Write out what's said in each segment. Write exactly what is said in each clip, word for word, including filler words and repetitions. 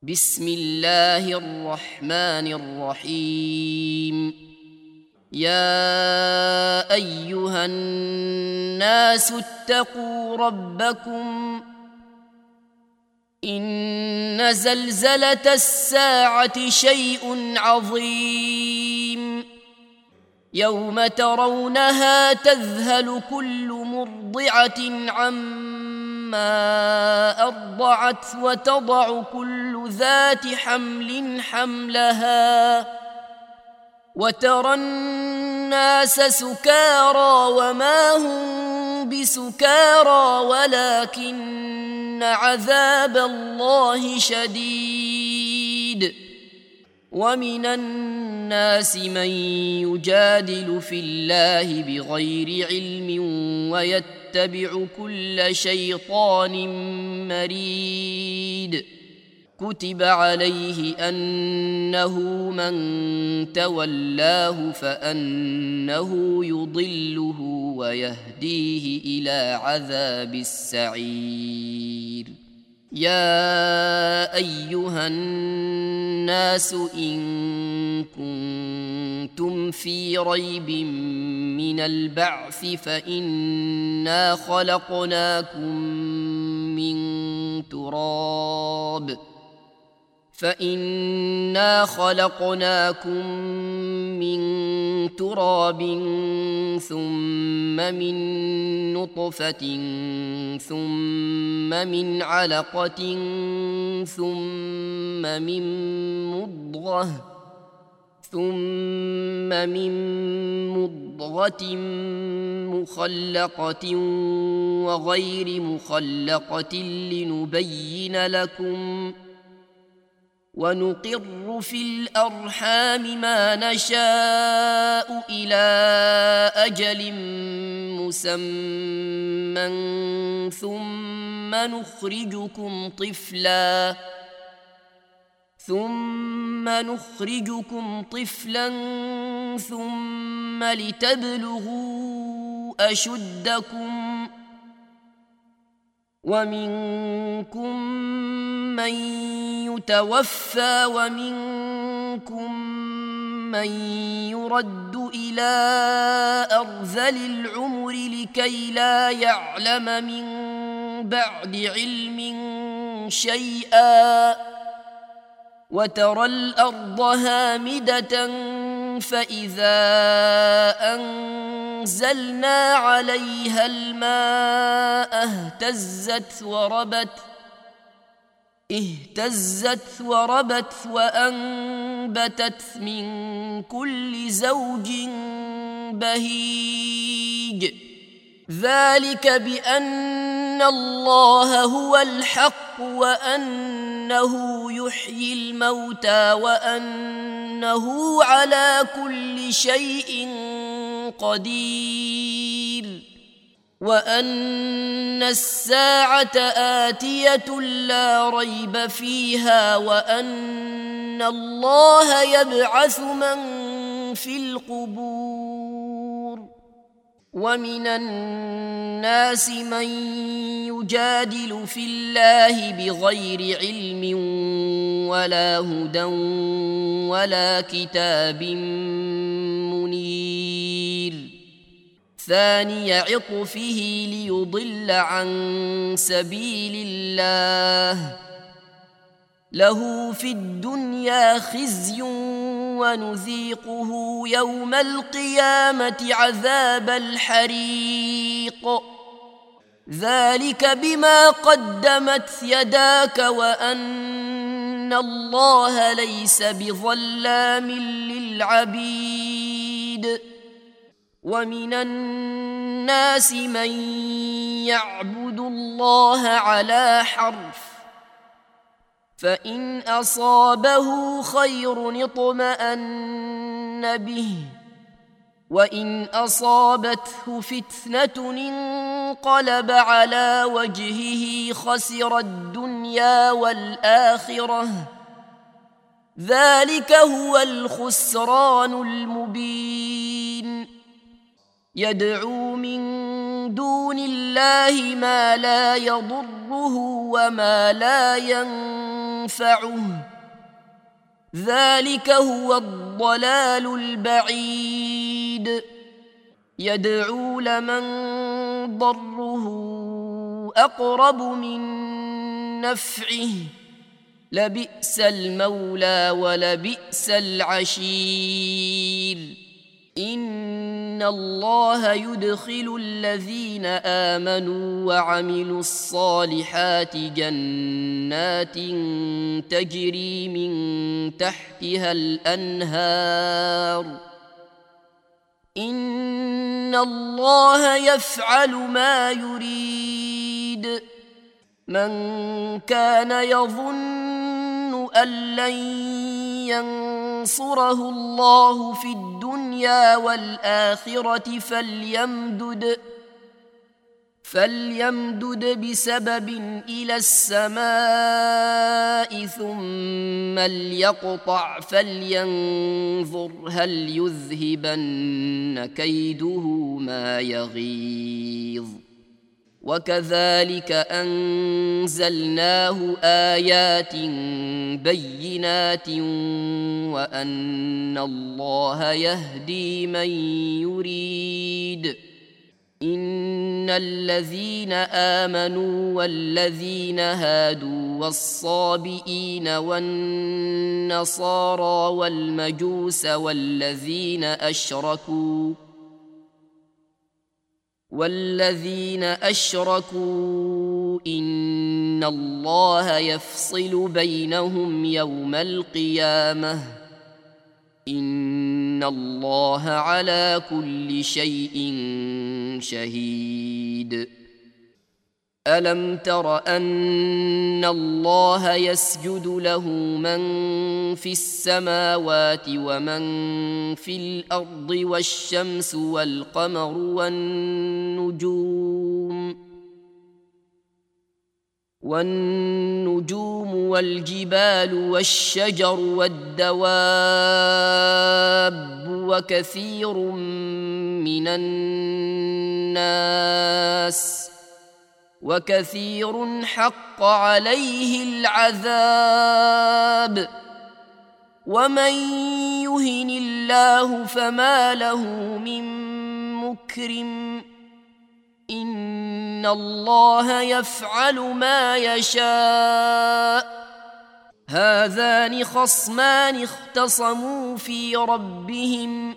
بسم الله الرحمن الرحيم. يا أيها الناس اتقوا ربكم إن زلزلة الساعة شيء عظيم يوم ترونها تذهل كل مرضعة عما أرضعت وتضع كل ذات حمل حملها وترى الناس سكارى وما هم بسكارى ولكن عذاب الله شديد. ومن الناس من يجادل في الله بغير علم ويتبع كل شيطان مريد. كتب عليه أنه من تولاه فأنه يضله ويهديه إلى عذاب السعير. يا أيها الناس إن كنتم في ريب من البعث فإنا خلقناكم من تراب فإنا خلقناكم من تراب ثم من نطفة ثم من علقة ثم من مضغة ثم من مضغة مخلقة وغير مخلقة لنبين لكم ونقر في الأرحام ما نشاء إلى أجل مسمى ثم نخرجكم طفلا ثم نخرجكم طفلا ثم لتبلغوا أشدكم ومنكم من يتوفى ومنكم من يرد إلى أرذل العمر لكي لا يعلم من بعد علم شيئا وترى الأرض هامدة فإذا أنزلنا عليها الماء اهتزت وربت اهتزت وربت وأنبتت من كل زوج بهيج. ذلك بأن الله هو الحق وأنه يحيي الموتى وأنه على كل شيء قدير وأن الساعة آتية لا ريب فيها وأن الله يبعث من في القبور. ومن الناس من يجادل في الله بغير علم ولا هدى ولا كتاب منير. ثاني عطفه ليضل عن سبيل الله له في الدنيا خزي ونذيقه يوم القيامة عذاب الحريق. ذلك بما قدمت يداك وأن الله ليس بظلام للعبيد. ومن الناس من يعبد الله على حرف فإن أصابه خير اطمأن به وإن أصابته فتنة انقلب على وجهه خسر الدنيا والآخرة ذلك هو الخسران المبين. يدعو من دون الله ما لا يضره وما لا ينفعه ينفعه، ذلك هو الضلال البعيد. يدعو لمن ضره أقرب من نفعه، لبئس المولى ولبئس العشير. إن الله يدخل الذين آمنوا وعملوا الصالحات جنات تجري من تحتها الأنهار، إن الله يفعل ما يريد. من كان يظن أن لن ينصره الله في الدنيا والآخرة فليمدد فليمدد بسبب إلى السماء ثم ليقطع فلينظر هل يذهبن كيده ما يغيظ. وكذلك أنزلناه آيات بينات وأن الله يهدي من يريد. إن الذين آمنوا والذين هادوا والصابئين والنصارى والمجوس والذين أشركوا والذين أشركوا إن الله يفصل بينهم يوم القيامة، إن الله على كل شيء شهيد. ألم تر أن الله يسجد له من في السماوات ومن في الأرض والشمس والقمر والنجوم والنجوم والجبال والشجر والدواب وكثير من الناس وكثير حق عليه العذاب. ومن يهن الله فما له من مكرم، إن الله يفعل ما يشاء. هذان خصمان اختصموا في ربهم،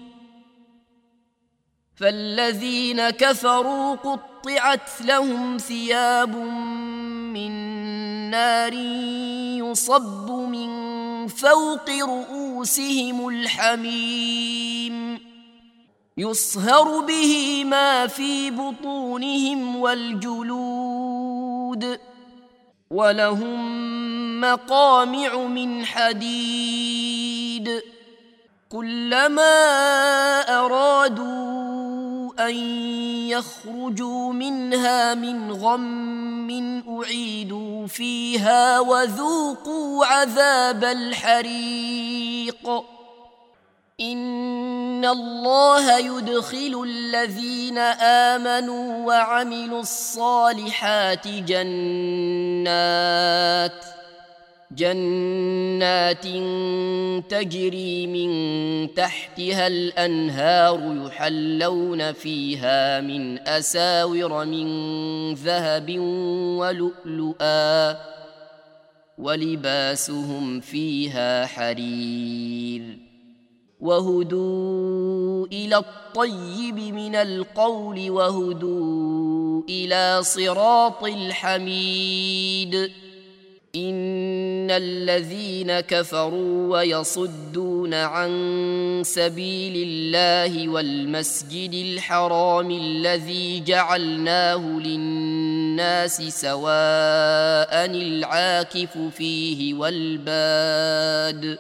فالذين كفروا قطعت لهم ثياب من نار يصب من فوق رؤوسهم الحميم، يصهر به ما في بطونهم والجلود، ولهم مقامع من حديد. كلما أرادوا أن يخرجوا منها من غم أعيدوا فيها وذوقوا عذاب الحريق. إن الله يدخل الذين آمنوا وعملوا الصالحات جنات جنات تجري من تحتها الأنهار يحلون فيها من أساور من ذهب ولؤلؤا ولباسهم فيها حرير. وهدوا إلى الطيب من القول وهدوا إلى صراط الحميد. إن الذين كفروا ويصدون عن سبيل الله والمسجد الحرام الذي جعلناه للناس سواء العاكف فيه والباد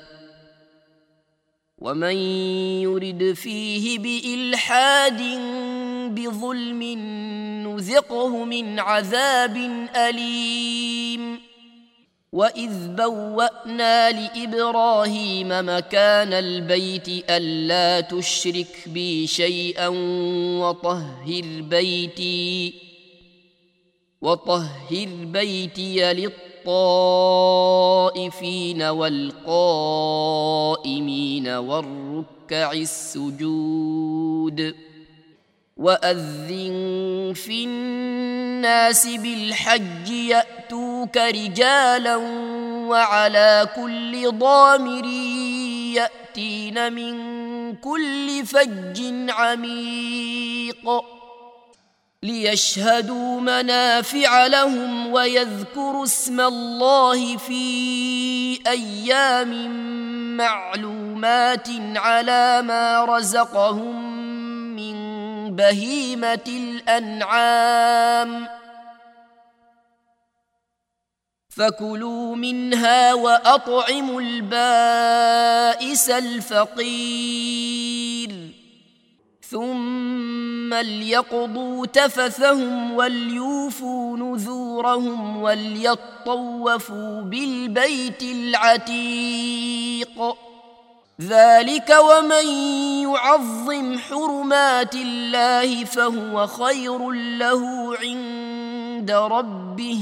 ومن يرد فيه بإلحاد بظلم نذقه من عذاب أليم. وإذ بوأنا لإبراهيم مكان البيت ألا تشرك بي شيئا وطهر بيتي وطهر بيتي الطائفين والقائمين والركع السجود وأذن في الناس بالحج يأتوك رجالا وعلى كل ضامر يأتين من كل فج عميق ليشهدوا منافع لهم ويذكروا اسم الله في أيام معلومات على ما رزقهم من بهيمة الأنعام فكلوا منها وأطعموا البائس الفقير ثم ليقضوا تفثهم وليوفوا نذورهم وليطوفوا بالبيت العتيق ذلك ومن يعظم حرمات الله فهو خير له عند ربه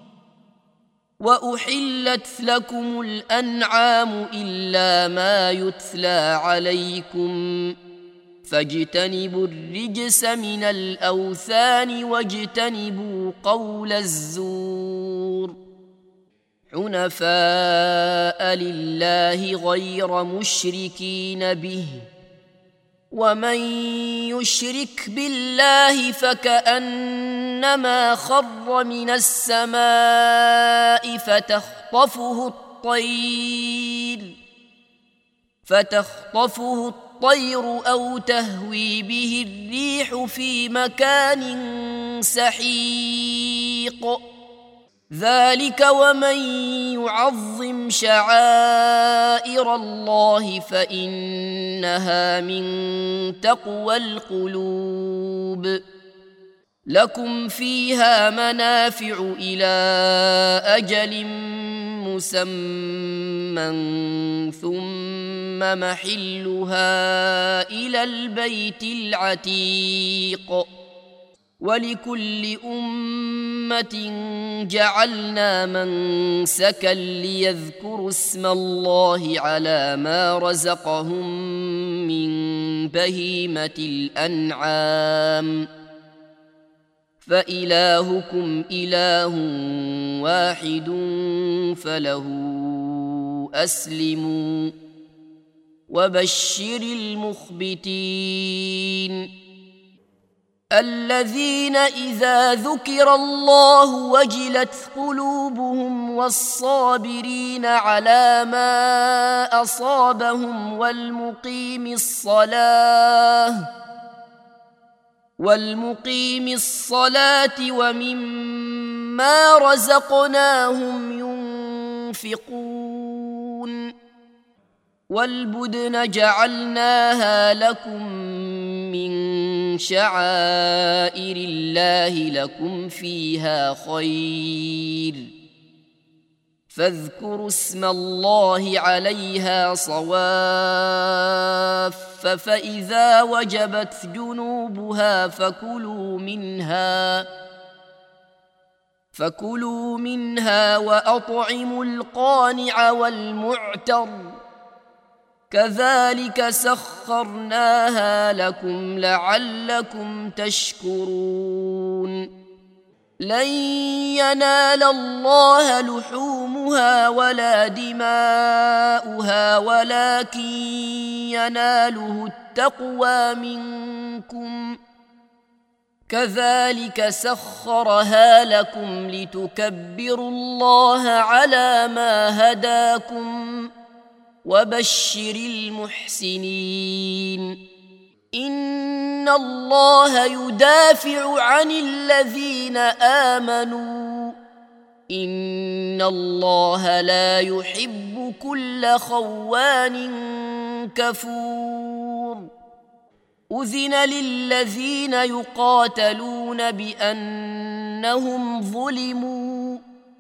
وأحلت لكم الأنعام إلا ما يتلى عليكم فاجتنبوا الرجس من الأوثان واجتنبوا قول الزور حنفاء لله غير مشركين به ومن يشرك بالله فكأنما خر من السماء فتخطفه الطير فتخطفه الطير أو تهوي به الريح في مكان سحيق ذلك ومن يعظم شعائر الله فإنها من تقوى القلوب لكم فيها منافع إلى أجل مسمى ثم محلها إلى البيت العتيق ولكل أمة جعلنا منسكا ليذكروا اسم الله على ما رزقهم من بهيمة الأنعام فإلهكم إله واحد فله أسلموا وبشر المخبتين الذين إذا ذكر الله وجلت قلوبهم والصابرين على ما أصابهم والمقيم الصلاة والمقيم الصلاة ومما رزقناهم ينفقون والبدن جعلناها لكم من شعائر الله لكم فيها خير فاذكروا اسم الله عليها صواف فإذا وجبت جنوبها فكلوا منها فكلوا منها وأطعموا القانع والمعتر كذلك سخرناها لكم لعلكم تشكرون لن ينال الله لحومها ولا دماؤها ولكن يناله التقوى منكم كذلك سخرها لكم لتكبروا الله على ما هداكم وبشر المحسنين إن الله يدافع عن الذين آمنوا إن الله لا يحب كل خوان كفور أذن للذين يقاتلون بأنهم ظلموا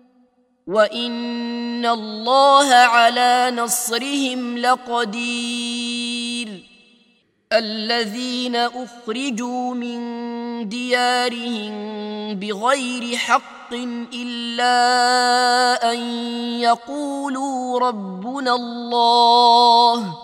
وإن الله على نصرهم لقدير الذين أخرجوا من ديارهم بغير حق إلا أن يقولوا ربنا الله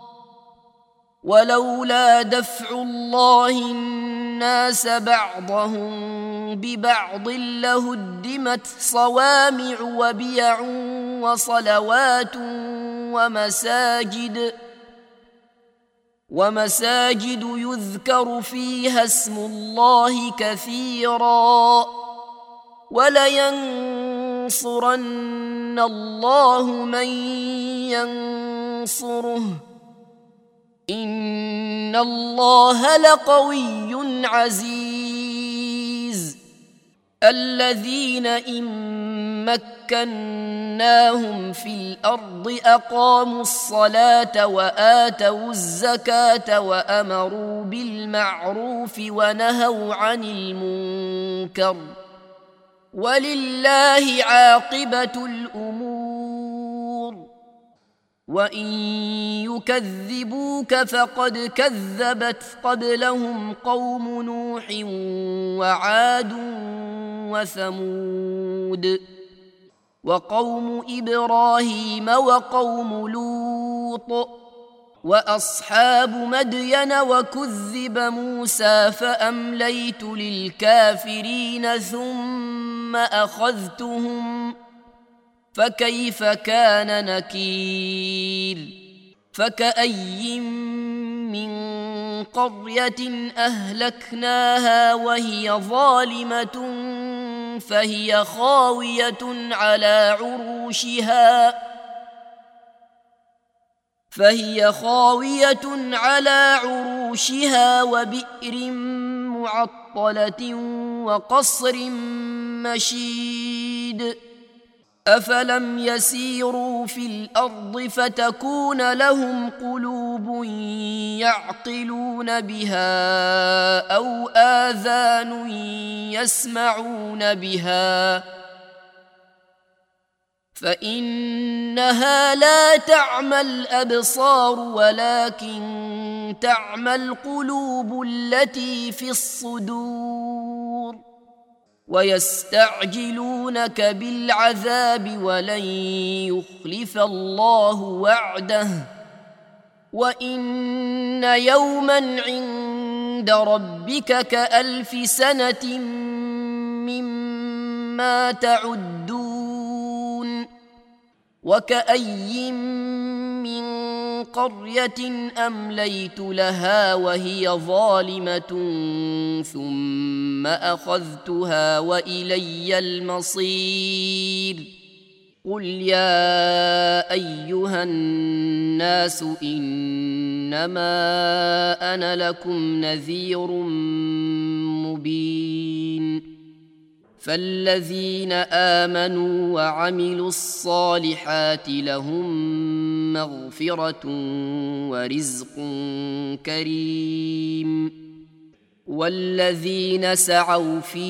ولولا دفع الله الناس بعضهم ببعض لهدمت صوامع وبيع وصلوات ومساجد ومساجد يذكر فيها اسم الله كثيرا ولينصرن الله من ينصره إن الله لقوي عزيز الذين إن مكناهم في الأرض أقاموا الصلاة وآتوا الزكاة وأمروا بالمعروف ونهوا عن المنكر ولله عاقبة الأمور وإن يكذبوك فقد كذبت قبلهم قوم نوح وعاد وثمود وقوم إبراهيم وقوم لوط وأصحاب مدين وكذب موسى فأمليت للكافرين ثم أخذتهم فكيف كان نكير فكأي من قرية أهلكناها وهي ظالمة فهي خاوية على عروشها فهي خاوية على عروشها وبئر معطلة وقصر مشيد أفلم يسيروا في الأرض فتكون لهم قلوب يعقلون بها أو آذان يسمعون بها فإنها لا تعمى الأبصار ولكن تعمى القلوب التي في الصدور ويستعجلونك بالعذاب ولن يخلف الله وعده وإن يوما عند ربك كألف سنة مما تعدون وكأي من قرية أمليت لها وهي ظالمة ثم أخذتها وإلي المصير قل يا أيها الناس إنما أنا لكم نذير مبين فالذين آمنوا وعملوا الصالحات لهم مغفرة ورزق كريم والذين سعوا في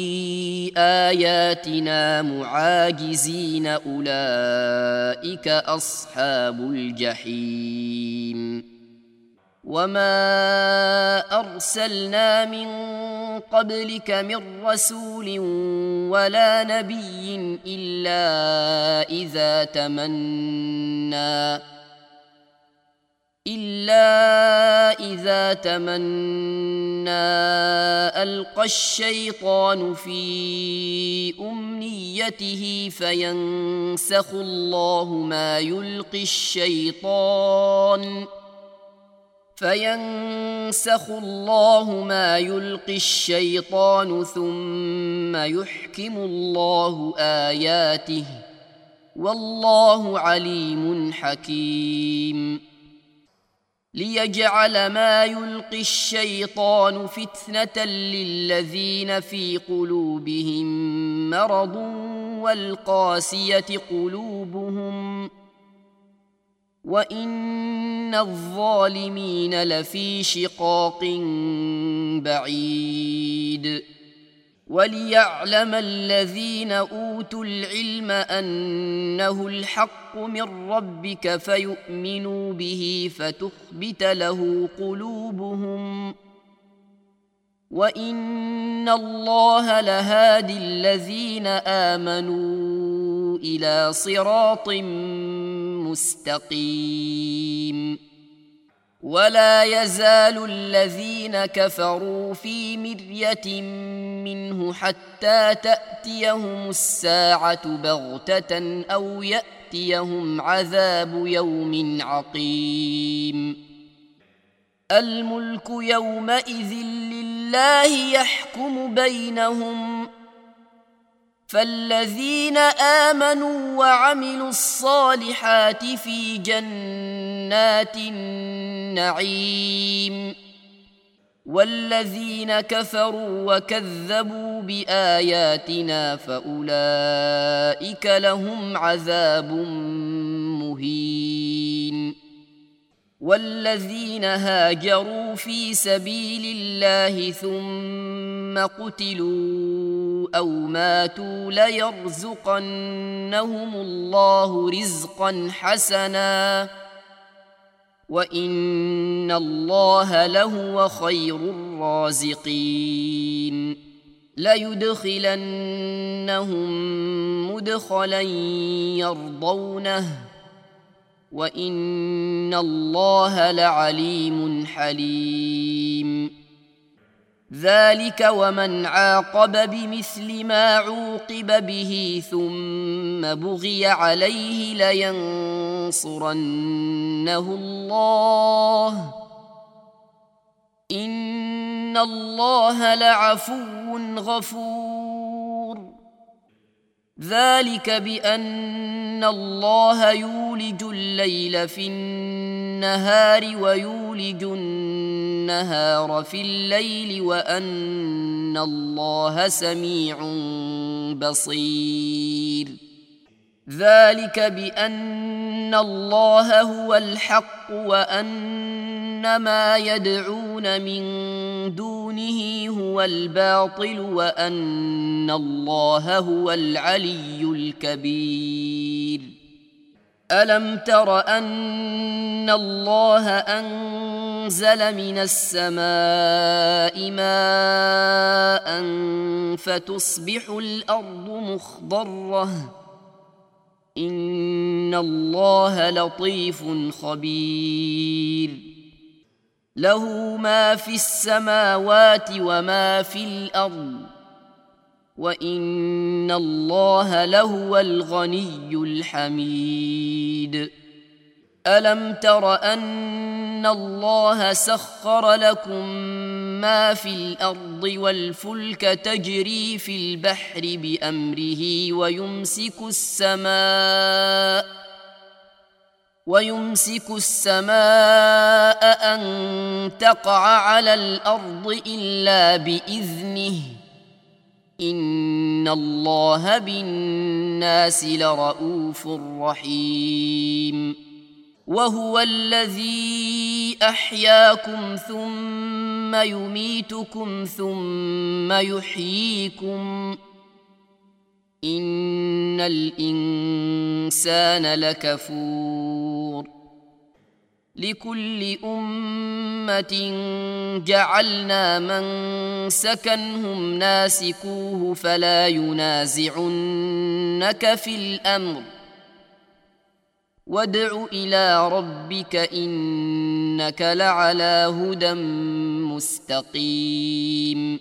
آياتنا معاجزين أولئك أصحاب الجحيم وما أرسلنا من قبلك من رسول ولا نبي إلا إذا تمنى إلا إذا تمنى ألقى الشيطان في أمنيته فينسخ الله ما يلقي الشيطان فينسخ الله ما يلقي الشيطان ثم يحكم الله آياته والله عليم حكيم ليجعل ما يلقي الشيطان فتنة للذين في قلوبهم مرض والقاسية قلوبهم وإن الظالمين لفي شقاق بعيد وليعلم الذين أوتوا العلم أنه الحق من ربك فيؤمنوا به فتخبت له قلوبهم وإن الله لهادي الذين آمنوا إلى صراط مستقيم ولا يزال الذين كفروا في مرية منه حتى تأتيهم الساعة بغتة أو يأتيهم عذاب يوم عقيم الملك يومئذ لله يحكم بينهم فالذين آمنوا وعملوا الصالحات في جنات النعيم والذين كفروا وكذبوا بآياتنا فأولئك لهم عذاب مهين والذين هاجروا في سبيل الله ثم قتلوا أو ماتوا ليرزقنهم الله رزقا حسنا وإن الله لهو خير الرازقين ليدخلنهم مدخلا يرضونه وإن الله لعليم حليم ذلك ومن عاقب بمثل ما عوقب به ثم بغي عليه لينصرنه الله إن الله لعفو غفور ذلك بأن الله يولج الليل في النهار ويولج النهار في الليل وأن الله سميع بصير ذلك بأن الله هو الحق وأن ما يدعون من دونه هو الباطل وأن الله هو العلي الكبير ألم تر أن الله أنزل من السماء ماء فتصبح الأرض مخضرة إن الله لطيف خبير له ما في السماوات وما في الأرض وإن الله لهو الغني الحميد ألم تر أن الله سخر لكم ما في الأرض والفلك تجري في البحر بأمره ويمسك السماء ويمسك السماء أن تقع على الأرض إلا بإذنه إن الله بالناس لرؤوف رحيم وهو الذي أحياكم ثم يميتكم ثم يحييكم إن الإنسان لكفور لكل أمة جعلنا من سكنهم ناسكوه فلا ينازعنك في الأمر وادع إلى ربك إنك لعلى هدى مستقيم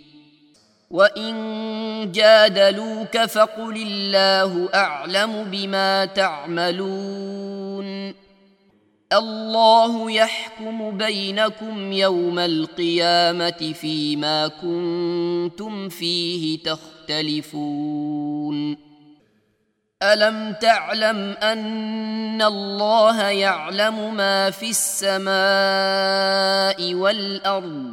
وإن جادلوك فقل الله أعلم بما تعملون الله يحكم بينكم يوم القيامة فيما كنتم فيه تختلفون ألم تعلم أن الله يعلم ما في السماء والأرض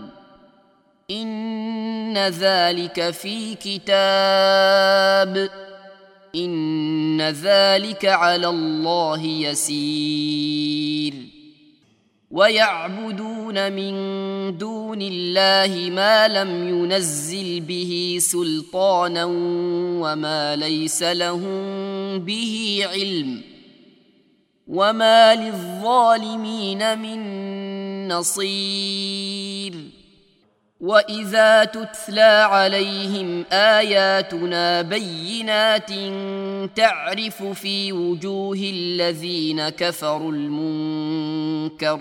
إن ذلك في كتاب إن ذلك على الله يسير ويعبدون من دون الله ما لم ينزل به سلطانا وما ليس لهم به علم وما للظالمين من نصير. وإذا تتلى عليهم آياتنا بينات تعرف في وجوه الذين كفروا المنكر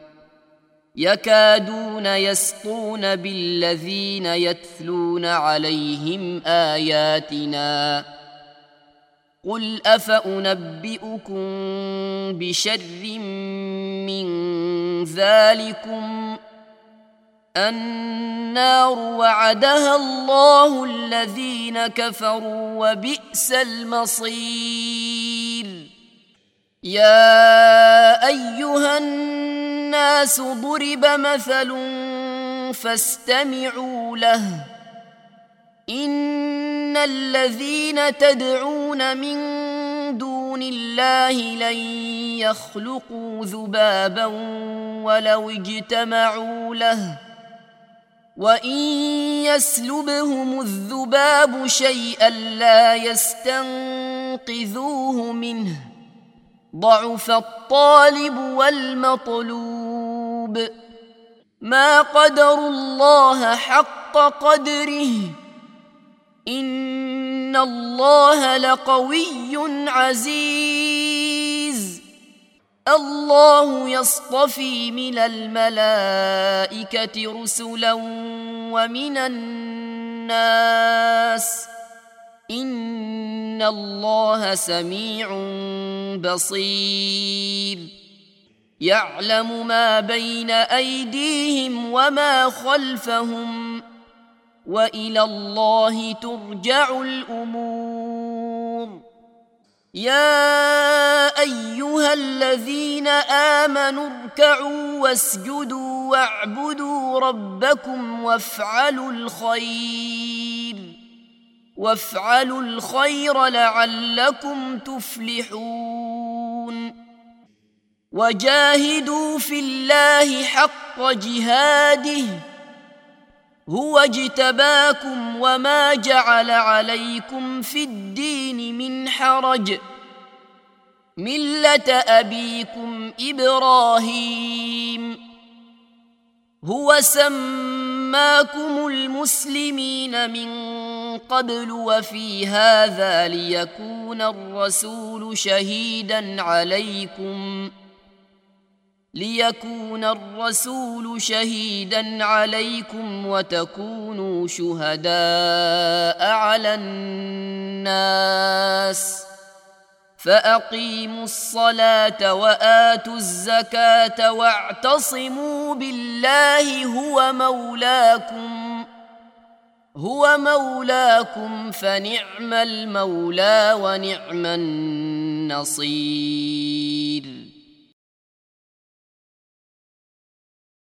يكادون يسطون بالذين يتلون عليهم آياتنا قل أفأنبئكم بشر من ذلكم النار وعدها الله الذين كفروا وبئس المصير. يا أيها الناس ضرب مثل فاستمعوا له إن الذين تدعون من دون الله لن يخلقوا ذبابا ولو اجتمعوا له وإن يسلبهم الذباب شيئا لا يستنقذوه منه ضعف الطالب والمطلوب ما قدروا الله حق قدره إن الله لقوي عزيز. الله يصطفي من الملائكة رسلا ومن الناس إن الله سميع بصير. يعلم ما بين أيديهم وما خلفهم وإلى الله ترجع الأمور. يا أيها الذين آمنوا اركعوا واسجدوا واعبدوا ربكم وافعلوا الخير وافعلوا الخير لعلكم تفلحون. وجاهدوا في الله حق جهاده هو اجتباكم وما جعل عليكم في الدين من حرج ملة أبيكم إبراهيم هو سماكم المسلمين من قبل وفي هذا ليكون الرسول شهيدا عليكم ليكون الرسول شهيدا عليكم وتكونوا شهداء على الناس فأقيموا الصلاة وآتوا الزكاة واعتصموا بالله هو مولاكم هو مولاكم فنعم المولى ونعم النصير.